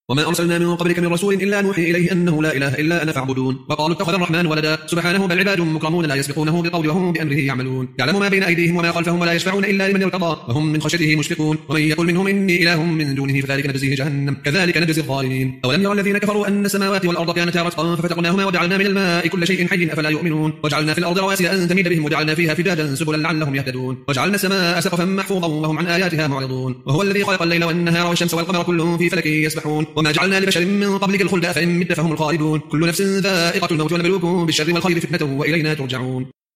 وما أرسلنا من قبلك من رسول إلا نوحي إليه أنه لا إله إلا أنا فاعبدون وقالوا اتخذ الرحمن ولدا سبحانه بل عباد مكرمون لا يسبقونه بالقول وهم بأمره يعملون يعلم ما بين أيديهم وما خلفهم ولا يشفعون إلا لمن ارتضى وهم من خشيته مشفقون ومن يقل منهم إني إله من دونه فذلك نجزيه جهنم كذلك نجزي الظالمين أولم يرى الذين كفروا أن السماوات والأرض كانتا رتقا ففتقناهما وجعلنا من الماء كل شيء حي أفلا يؤمنون وجعلنا في الأرض رواسي أن تميد بهم وجعلنا فيها فجاجا سبلا لعلهم يهتدون وجعلنا السماء سقفا محفوظا وهم عن آياتها معرضون وهو الذي خلق الليل والنهار والشمس والقمر كل في فلك يسبحون وما جعلنا لبشر من قبلك الخلد أفإن مت فهم الخالدون كل نفس ذائقة الموت ونبلوكم بالشر والخير فتنة وإلينا ترجعون